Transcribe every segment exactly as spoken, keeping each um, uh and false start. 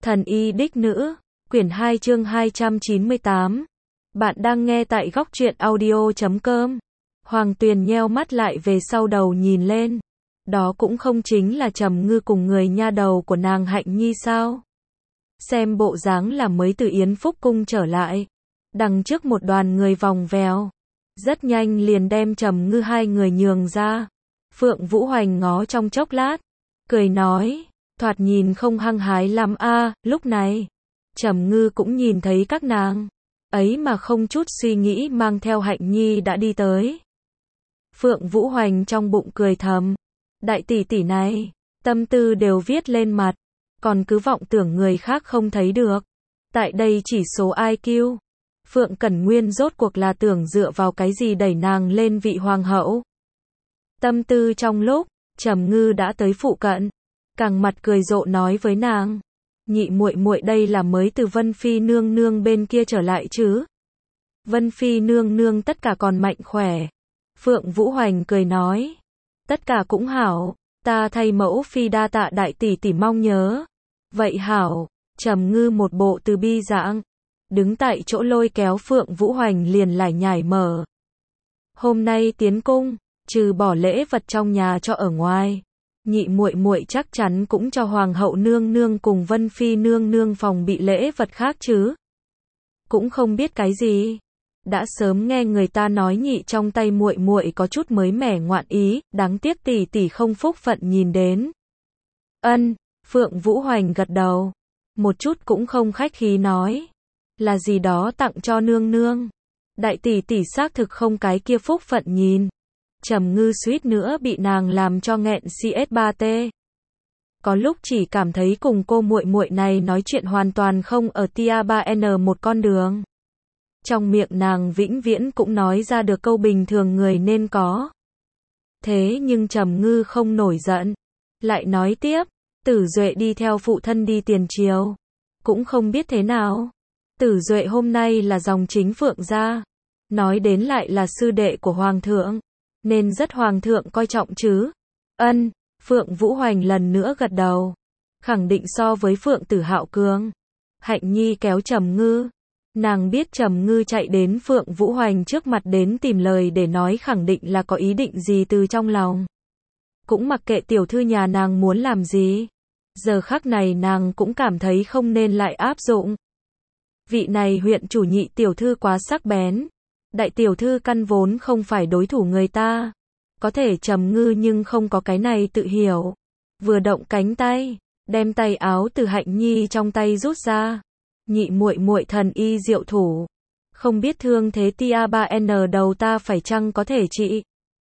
Thần y đích nữ, quyển hai chương hai trăm chín mươi tám. Bạn đang nghe tại góc truyện audio chấm com. Hoàng Tuyền nheo mắt lại về sau đầu nhìn lên. Đó cũng không chính là Trầm Ngư cùng người nha đầu của nàng Hạnh Nhi sao? Xem bộ dáng là mới từ Yến Phúc Cung trở lại. Đằng trước một đoàn người vòng vèo. Rất nhanh liền đem Trầm Ngư hai người nhường ra. Phượng Vũ Hoành ngó trong chốc lát. Cười nói, thoạt nhìn không hăng hái lắm a. Lúc này, Trầm Ngư cũng nhìn thấy các nàng. Ấy mà không chút suy nghĩ mang theo Hạnh Nhi đã đi tới. Phượng Vũ Hoành trong bụng cười thầm. Đại tỷ tỷ này, tâm tư đều viết lên mặt. Còn cứ vọng tưởng người khác không thấy được. Tại đây chỉ số i kiu. Phượng Cẩn Nguyên rốt cuộc là tưởng dựa vào cái gì đẩy nàng lên vị hoàng hậu. Tâm tư trong lúc, Trầm Ngư đã tới phụ cận. Càng mặt cười rộ nói với nàng. Nhị muội muội đây là mới từ Vân Phi nương nương bên kia trở lại chứ. Vân Phi nương nương tất cả còn mạnh khỏe. Phượng Vũ Hoành cười nói. Tất cả cũng hảo, ta thay mẫu phi đa tạ đại tỷ tỷ mong nhớ. Vậy hảo, Trầm Ngư một bộ từ bi dạng. Đứng tại chỗ lôi kéo Phượng Vũ Hoành liền lải nhải mở. Hôm nay tiến cung, trừ bỏ lễ vật trong nhà cho ở ngoài. Nhị muội muội chắc chắn cũng cho hoàng hậu nương nương cùng Vân Phi nương nương phòng bị lễ vật khác chứ. Cũng không biết cái gì. Đã sớm nghe người ta nói nhị trong tay muội muội có chút mới mẻ ngoạn ý, đáng tiếc tỷ tỷ không phúc phận nhìn đến. Ân, Phượng Vũ Hoành gật đầu. Một chút cũng không khách khí nói. Là gì đó tặng cho nương nương. Đại tỷ tỷ xác thực không cái kia phúc phận nhìn. Trầm Ngư suýt nữa bị nàng làm cho nghẹn xê ét ba tê. Có lúc chỉ cảm thấy cùng cô muội muội này nói chuyện hoàn toàn không ở tia ba en một con đường. Trong miệng nàng vĩnh viễn cũng nói ra được câu bình thường người nên có. Thế nhưng Trầm Ngư không nổi giận. Lại nói tiếp, Tử Duệ đi theo phụ thân đi tiền triều. Cũng không biết thế nào. Tử Duệ hôm nay là dòng chính Phượng gia. Nói đến lại là sư đệ của Hoàng thượng. Nên rất Hoàng thượng coi trọng chứ. Ân, Phượng Vũ Hoành lần nữa gật đầu. Khẳng định so với Phượng Tử Hạo cường. Hạnh Nhi kéo Trầm Ngư. Nàng biết Trầm Ngư chạy đến Phượng Vũ Hoành trước mặt đến tìm lời để nói khẳng định là có ý định gì từ trong lòng. Cũng mặc kệ tiểu thư nhà nàng muốn làm gì. Giờ khắc này nàng cũng cảm thấy không nên lại áp dụng. Vị này huyện chủ nhị tiểu thư quá sắc bén. Đại tiểu thư căn vốn không phải đối thủ người ta. Có thể Trầm Ngư nhưng không có cái này tự hiểu. Vừa động cánh tay, đem tay áo từ Hạnh Nhi trong tay rút ra. Nhị muội muội thần y diệu thủ. Không biết thương thế tia ba en đầu ta phải chăng có thể trị.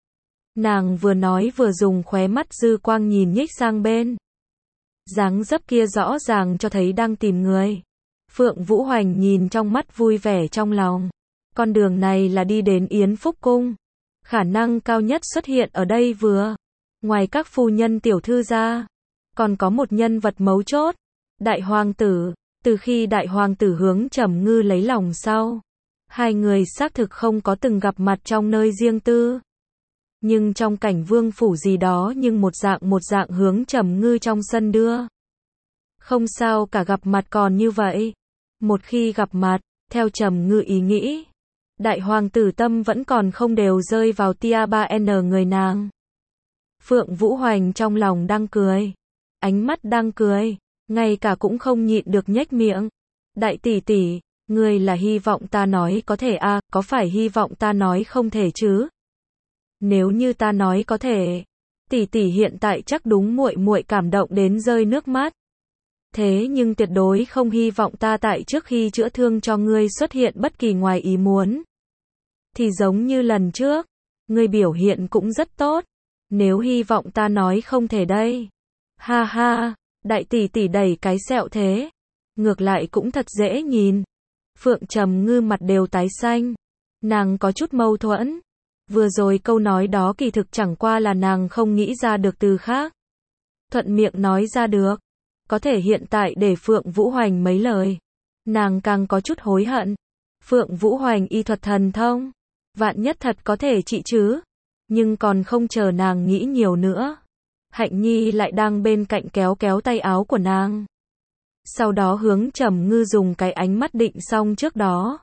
Nàng vừa nói vừa dùng khóe mắt dư quang nhìn nhích sang bên. Dáng dấp kia rõ ràng cho thấy đang tìm người. Phượng Vũ Hoành nhìn trong mắt vui vẻ trong lòng. Con đường này là đi đến Yến Phúc Cung. Khả năng cao nhất xuất hiện ở đây vừa. Ngoài các phu nhân tiểu thư ra. Còn có một nhân vật mấu chốt. Đại hoàng tử. Từ khi đại hoàng tử hướng Trầm Ngư lấy lòng sau. Hai người xác thực không có từng gặp mặt trong nơi riêng tư. Nhưng trong cảnh vương phủ gì đó nhưng một dạng một dạng hướng Trầm Ngư trong sân đưa. Không sao cả gặp mặt còn như vậy. Một khi gặp mặt, theo Trầm Ngư ý nghĩ. Đại hoàng tử tâm vẫn còn không đều rơi vào tia ba en người nàng. Phượng Vũ Hoành trong lòng đang cười. Ánh mắt đang cười. Ngay cả cũng không nhịn được nhếch miệng. Đại tỷ tỷ, ngươi là hy vọng ta nói có thể à, có phải hy vọng ta nói không thể chứ? Nếu như ta nói có thể, tỷ tỷ hiện tại chắc đúng muội muội cảm động đến rơi nước mắt. Thế nhưng tuyệt đối không hy vọng ta tại trước khi chữa thương cho ngươi xuất hiện bất kỳ ngoài ý muốn. Thì giống như lần trước, ngươi biểu hiện cũng rất tốt. Nếu hy vọng ta nói không thể đây. Ha ha. Đại tỷ tỷ đẩy cái sẹo thế. Ngược lại cũng thật dễ nhìn. Phượng Trầm Ngư mặt đều tái xanh. Nàng có chút mâu thuẫn. Vừa rồi câu nói đó kỳ thực chẳng qua là nàng không nghĩ ra được từ khác. Thuận miệng nói ra được. Có thể hiện tại để Phượng Vũ Hoành mấy lời. Nàng càng có chút hối hận. Phượng Vũ Hoành y thuật thần thông. Vạn nhất thật có thể trị chứ. Nhưng còn không chờ nàng nghĩ nhiều nữa. Hạnh Nhi lại đang bên cạnh kéo kéo tay áo của nàng. sau đó hướng Trầm Ngư dùng cái ánh mắt định xong trước đó.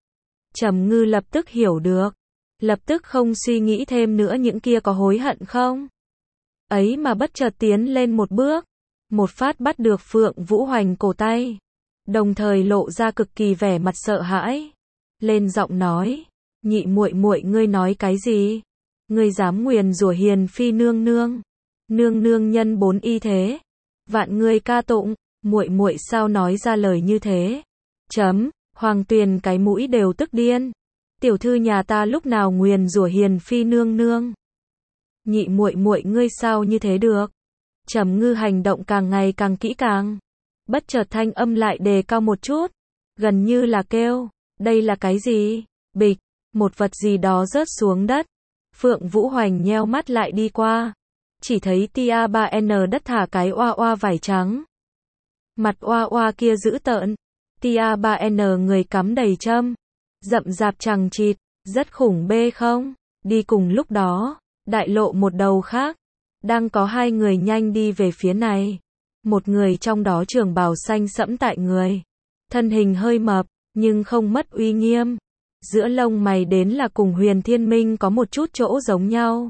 Trầm Ngư lập tức hiểu được, lập tức không suy nghĩ thêm nữa những kia có hối hận không. Ấy mà bất chợt tiến lên một bước, một phát bắt được Phượng Vũ Hoành cổ tay, đồng thời lộ ra cực kỳ vẻ mặt sợ hãi, lên giọng nói, nhị muội muội ngươi nói cái gì? Ngươi dám nguyền rủa Hiền phi nương nương? Nương nương nhân bốn y thế, vạn ngươi ca tụng, muội muội sao nói ra lời như thế? Chấm, Hoàng Tuyền cái mũi đều tức điên. Tiểu thư nhà ta lúc nào nguyền rủa Hiền phi nương nương? Nhị muội muội ngươi sao như thế được? Trầm Ngư hành động càng ngày càng kỹ càng. Bất chợt thanh âm lại đề cao một chút, gần như là kêu, đây là cái gì? Bịch, một vật gì đó rớt xuống đất. Phượng Vũ Hoành nheo mắt lại đi qua, chỉ thấy Tia ba N đất thả cái oa oa vải trắng. Mặt oa oa kia dữ tợn, Tia ba N người cắm đầy châm, rậm rạp chằng chịt, rất khủng bê không? Đi cùng lúc đó, đại lộ một đầu khác, đang có hai người nhanh đi về phía này. Một người trong đó trường bào xanh sẫm tại người, thân hình hơi mập, nhưng không mất uy nghiêm. Giữa lông mày đến là cùng Huyền Thiên Minh có một chút chỗ giống nhau.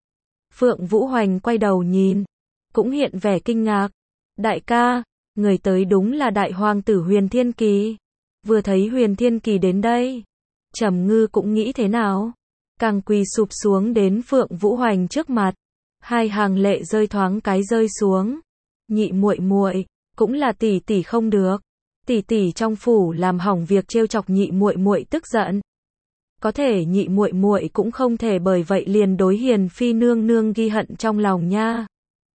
Phượng Vũ Hoành quay đầu nhìn, cũng hiện vẻ kinh ngạc. Đại ca, người tới đúng là đại hoàng tử Huyền Thiên Kỳ. Vừa thấy Huyền Thiên Kỳ đến đây, Trầm Ngư cũng nghĩ thế nào, càng quỳ sụp xuống đến Phượng Vũ Hoành trước mặt, hai hàng lệ rơi thoáng cái rơi xuống. Nhị muội muội, cũng là tỷ tỷ không được. Tỷ tỷ trong phủ làm hỏng việc trêu chọc nhị muội muội tức giận. Có thể nhị muội muội cũng không thể bởi vậy liền đối Hiền phi nương nương ghi hận trong lòng nha.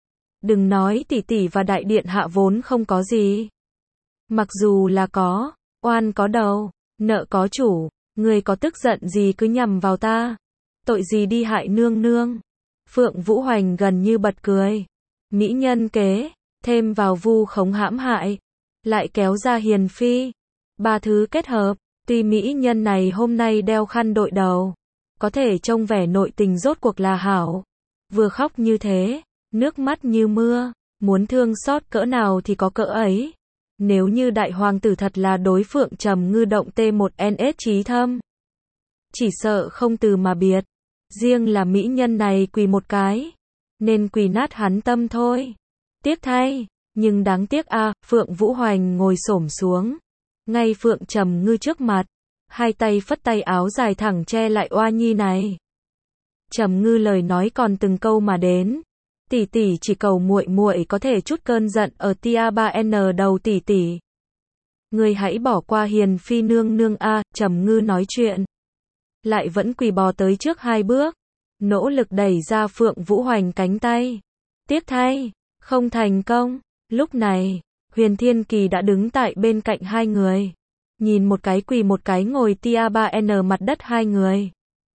Đừng nói tỷ tỷ và đại điện hạ vốn không có gì. Mặc dù là có, oan có đầu, nợ có chủ, người có tức giận gì cứ nhằm vào ta. Tội gì đi hại nương nương. Phượng Vũ Hoành gần như bật cười. Mỹ nhân kế, thêm vào vu khống hãm hại, lại kéo ra Hiền phi. Ba thứ kết hợp, tuy mỹ nhân này hôm nay đeo khăn đội đầu, có thể trông vẻ nội tình rốt cuộc là hảo. Vừa khóc như thế, nước mắt như mưa, muốn thương xót cỡ nào thì có cỡ ấy. Nếu như đại hoàng tử thật là đối Phượng Trầm Ngư động T một N S chí thâm, chỉ sợ không từ mà biệt. Riêng là mỹ nhân này quỳ một cái, nên quỳ nát hắn tâm thôi. Tiếc thay, nhưng đáng tiếc a, à, Phượng Vũ Hoành ngồi xổm xuống, ngay Phượng Trầm Ngư trước mặt, hai tay phất tay áo dài thẳng che lại oa nhi này. Trầm Ngư lời nói còn từng câu mà đến, tỷ tỷ chỉ cầu muội muội có thể chút cơn giận ở Tia ba N đầu tỷ tỷ. Ngươi hãy bỏ qua Hiền phi nương nương a, à, Trầm Ngư nói chuyện, lại vẫn quỳ bò tới trước hai bước, nỗ lực đẩy ra Phượng Vũ Hoành cánh tay. Tiếc thay, không thành công. Lúc này, Huyền Thiên Kỳ đã đứng tại bên cạnh hai người, nhìn một cái quỳ một cái ngồi Tia ba N mặt đất hai người.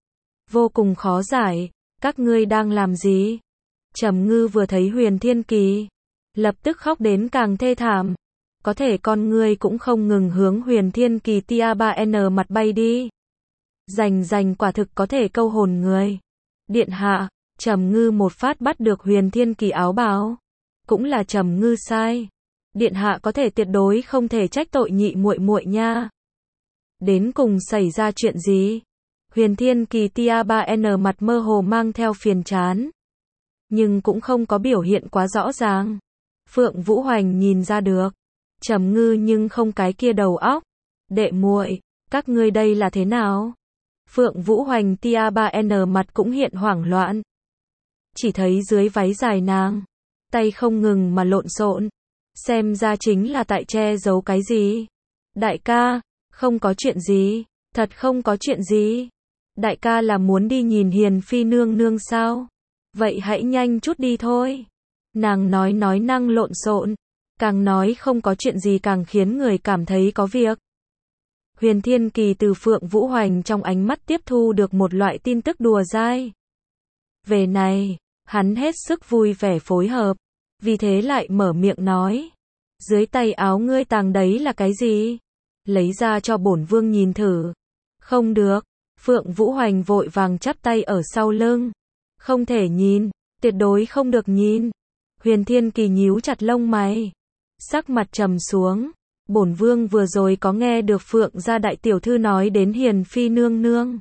Vô cùng khó giải, các ngươi đang làm gì? Trầm Ngư vừa thấy Huyền Thiên Kỳ, lập tức khóc đến càng thê thảm. Có thể con ngươi cũng không ngừng hướng Huyền Thiên Kỳ Tia ba N mặt bay đi. Rành rành quả thực có thể câu hồn người. Điện hạ, Trầm Ngư một phát bắt được Huyền Thiên Kỳ áo bào. Cũng là Trầm Ngư sai. Điện hạ có thể tuyệt đối không thể trách tội nhị muội muội nha. Đến cùng xảy ra chuyện gì? Huyền Thiên Kỳ Tia ba N mặt mơ hồ mang theo phiền chán, nhưng cũng không có biểu hiện quá rõ ràng. Phượng Vũ Hoành nhìn ra được, Trầm Ngư nhưng không cái kia đầu óc. Đệ muội, các ngươi đây là thế nào? Phượng Vũ Hoành Tia ba N mặt cũng hiện hoảng loạn. Chỉ thấy dưới váy dài nàng, tay không ngừng mà lộn xộn, xem ra chính là tại che giấu cái gì. Đại ca, không có chuyện gì, thật không có chuyện gì. Đại ca là muốn đi nhìn Hiền phi nương nương sao? Vậy hãy nhanh chút đi thôi. Nàng nói nói năng lộn xộn, càng nói không có chuyện gì càng khiến người cảm thấy có việc. Huyền Thiên Kỳ từ Phượng Vũ Hoành trong ánh mắt tiếp thu được một loại tin tức đùa dai. Về này, hắn hết sức vui vẻ phối hợp, vì thế lại mở miệng nói. Dưới tay áo ngươi tàng đấy là cái gì? Lấy ra cho bổn vương nhìn thử. Không được, Phượng Vũ Hoành vội vàng chắp tay ở sau lưng. Không thể nhìn, tuyệt đối không được nhìn. Huyền Thiên Kỳ nhíu chặt lông mày. sắc mặt trầm xuống. Bổn vương vừa rồi có nghe được Phượng gia đại tiểu thư nói đến Hiền phi nương nương.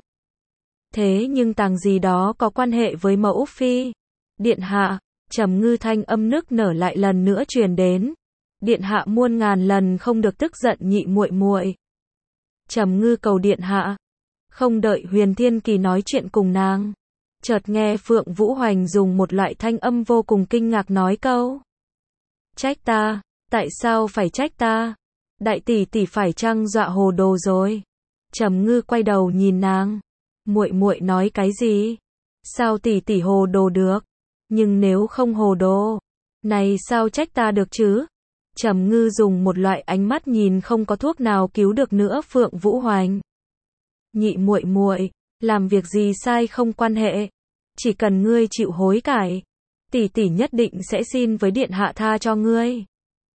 Thế nhưng tàng gì đó có quan hệ với mẫu phi. Điện hạ, Trầm Ngư thanh âm nức nở lại lần nữa truyền đến. Điện hạ muôn ngàn lần không được tức giận nhị muội muội. Trầm Ngư cầu điện hạ. Không đợi Huyền Thiên Kỳ nói chuyện cùng nàng, chợt nghe Phượng Vũ Hoành dùng một loại thanh âm vô cùng kinh ngạc nói câu: "Trách ta, tại sao phải trách ta? Đại tỷ tỷ phải chăng dọa hồ đồ rồi?" Trầm Ngư quay đầu nhìn nàng, "Muội muội nói cái gì? Sao tỷ tỷ hồ đồ được? Nhưng nếu không hồ đồ, này sao trách ta được chứ?" Trầm Ngư dùng một loại ánh mắt nhìn không có thuốc nào cứu được nữa Phượng Vũ Hoành. "Nhị muội muội, làm việc gì sai không quan hệ, chỉ cần ngươi chịu hối cải, tỷ tỷ nhất định sẽ xin với điện hạ tha cho ngươi."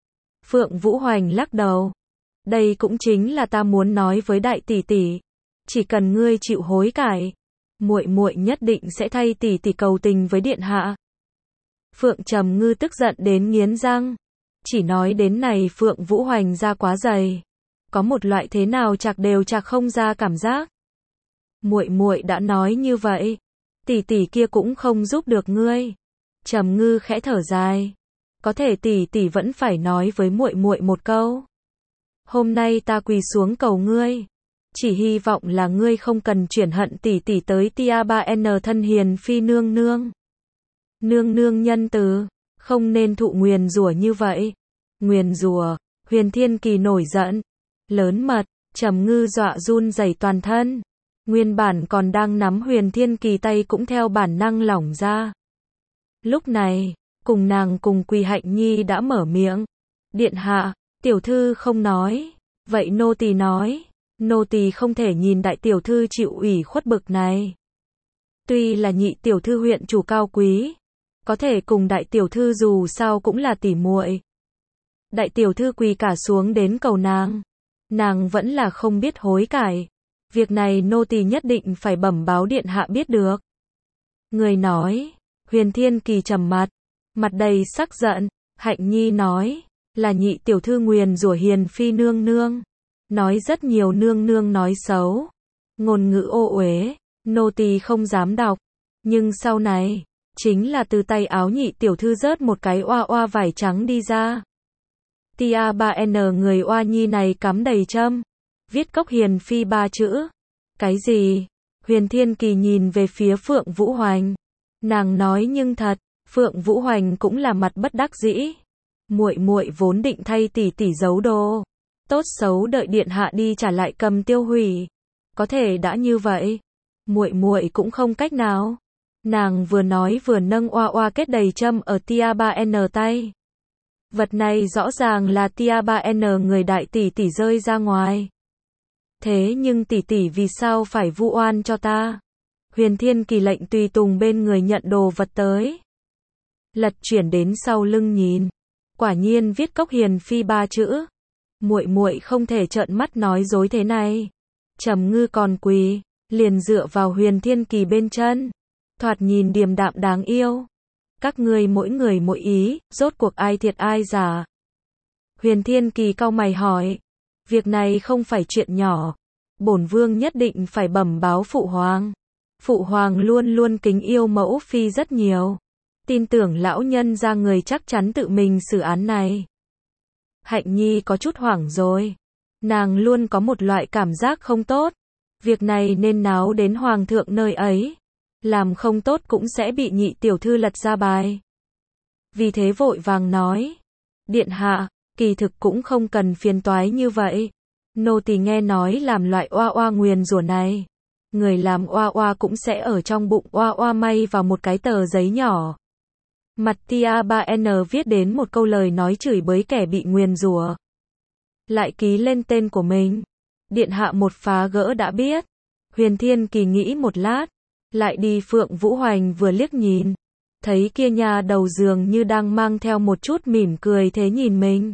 Phượng Vũ Hoành lắc đầu, "Đây cũng chính là ta muốn nói với đại tỷ tỷ, chỉ cần ngươi chịu hối cải, muội muội nhất định sẽ thay tỷ tỷ cầu tình với điện hạ." Phượng Trầm Ngư tức giận đến nghiến răng, chỉ nói đến này Phượng Vũ Hoành ra quá dày, có một loại thế nào chạc đều chạc không ra cảm giác. "Muội muội đã nói như vậy, tỷ tỷ kia cũng không giúp được ngươi." Trầm Ngư khẽ thở dài, "Có thể tỷ tỷ vẫn phải nói với muội muội một câu. Hôm nay ta quỳ xuống cầu ngươi, chỉ hy vọng là ngươi không cần chuyển hận tỷ tỷ tới Tia ba N thân Hiền phi nương nương. Nương nương nhân từ, không nên thụ nguyền rủa như vậy." "Nguyền rủa?" Huyền Thiên Kỳ nổi giận, lớn mật. Trầm Ngư dọa run rẩy toàn thân, nguyên bản còn đang nắm Huyền Thiên Kỳ tay cũng theo bản năng lỏng ra. Lúc này, cùng nàng cùng quỳ Hạnh Nhi đã mở miệng, "Điện hạ, tiểu thư không nói, vậy nô tỳ nói, nô tỳ không thể nhìn đại tiểu thư chịu ủy khuất bực này. Tuy là nhị tiểu thư huyện chủ cao quý, có thể cùng đại tiểu thư dù sao cũng là tỷ muội. Đại tiểu thư quỳ cả xuống đến cầu nàng, nàng vẫn là không biết hối cải. Việc này nô tỳ nhất định phải bẩm báo điện hạ biết được." Người nói, Huyền Thiên Kỳ trầm mặt, mặt đầy sắc giận. Hạnh Nhi nói, "Là nhị tiểu thư nguyền rủa Hiền phi nương nương, nói rất nhiều nương nương nói xấu, ngôn ngữ ô uế, nô tỳ không dám đọc, nhưng sau này, chính là từ tay áo nhị tiểu thư rớt một cái oa oa vải trắng đi ra. Tia ba N người oa nhi này cắm đầy châm, viết cốc Hiền phi ba chữ." "Cái gì?" Huyền Thiên Kỳ nhìn về phía Phượng Vũ Hoành. Nàng nói nhưng thật, Phượng Vũ Hoành cũng là mặt bất đắc dĩ. "Muội muội vốn định thay tỷ tỷ giấu đồ, tốt xấu đợi điện hạ đi trả lại cầm tiêu hủy. Có thể đã như vậy, muội muội cũng không cách nào." Nàng vừa nói vừa nâng oa oa kết đầy châm ở Tia ba N tay. Vật này rõ ràng là Tia ba N người đại tỷ tỷ rơi ra ngoài. "Thế nhưng tỷ tỷ vì sao phải vu oan cho ta?" Huyền Thiên Kỳ lệnh tùy tùng bên người nhận đồ vật tới. Lật chuyển đến sau lưng nhìn, quả nhiên viết cốc Hiền phi ba chữ. Muội muội không thể trợn mắt nói dối thế này. Trầm Ngư còn quỳ, liền dựa vào Huyền Thiên Kỳ bên chân, thoạt nhìn điềm đạm đáng yêu. "Các ngươi mỗi người mỗi ý, rốt cuộc ai thiệt ai giả?" Huyền Thiên Kỳ cau mày hỏi. "Việc này không phải chuyện nhỏ, bổn vương nhất định phải bẩm báo phụ hoàng. Phụ hoàng luôn luôn kính yêu mẫu phi rất nhiều, tin tưởng lão nhân ra người chắc chắn tự mình xử án này." Hạnh Nhi có chút hoảng rồi, nàng luôn có một loại cảm giác không tốt, việc này nên náo đến hoàng thượng nơi ấy, làm không tốt cũng sẽ bị nhị tiểu thư lật ra bài. Vì thế vội vàng nói, "Điện hạ, kỳ thực cũng không cần phiền toái như vậy. Nô tỳ nghe nói làm loại oa oa nguyền rủa này, người làm oa oa cũng sẽ ở trong bụng oa oa may vào một cái tờ giấy nhỏ. Mặt Tia ba N viết đến một câu lời nói chửi bới kẻ bị nguyền rủa, lại ký lên tên của mình. Điện hạ một phá gỡ đã biết." Huyền Thiên Kỳ nghĩ một lát, lại đi Phượng Vũ Hoành vừa liếc nhìn, thấy kia nhà đầu giường như đang mang theo một chút mỉm cười thế nhìn mình.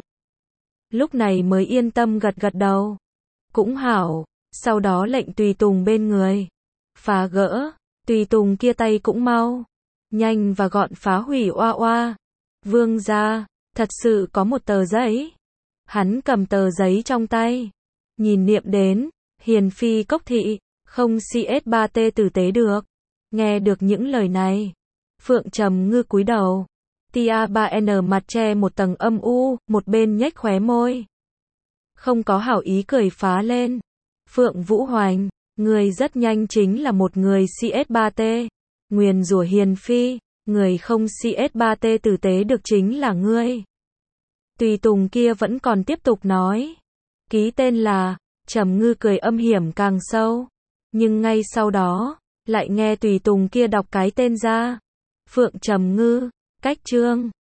Lúc này mới yên tâm gật gật đầu. "Cũng hảo." Sau đó lệnh tùy tùng bên người phá gỡ, tùy tùng kia tay cũng mau, nhanh và gọn phá hủy oa oa. "Vương gia, Thật sự có một tờ giấy. Hắn cầm tờ giấy trong tay. Nhìn niệm đến, hiền phi cốc thị, không C S ba T tử tế được. Nghe được những lời này. Phượng Trầm Ngư cúi đầu. Tia ba N mặt che một tầng âm u, một bên nhếch khóe môi. Không có hảo ý cười phá lên. Phượng Vũ Hoành, người rất nhanh chính là một người C S ba T. Nguyền rủa hiền phi, người không C S ba T tử tế được chính là ngươi. Tùy Tùng kia vẫn còn tiếp tục nói. Ký tên là, Trầm Ngư cười âm hiểm càng sâu. Nhưng ngay sau đó, lại nghe Tùy Tùng kia đọc cái tên ra. Phượng Trầm Ngư, cách chương.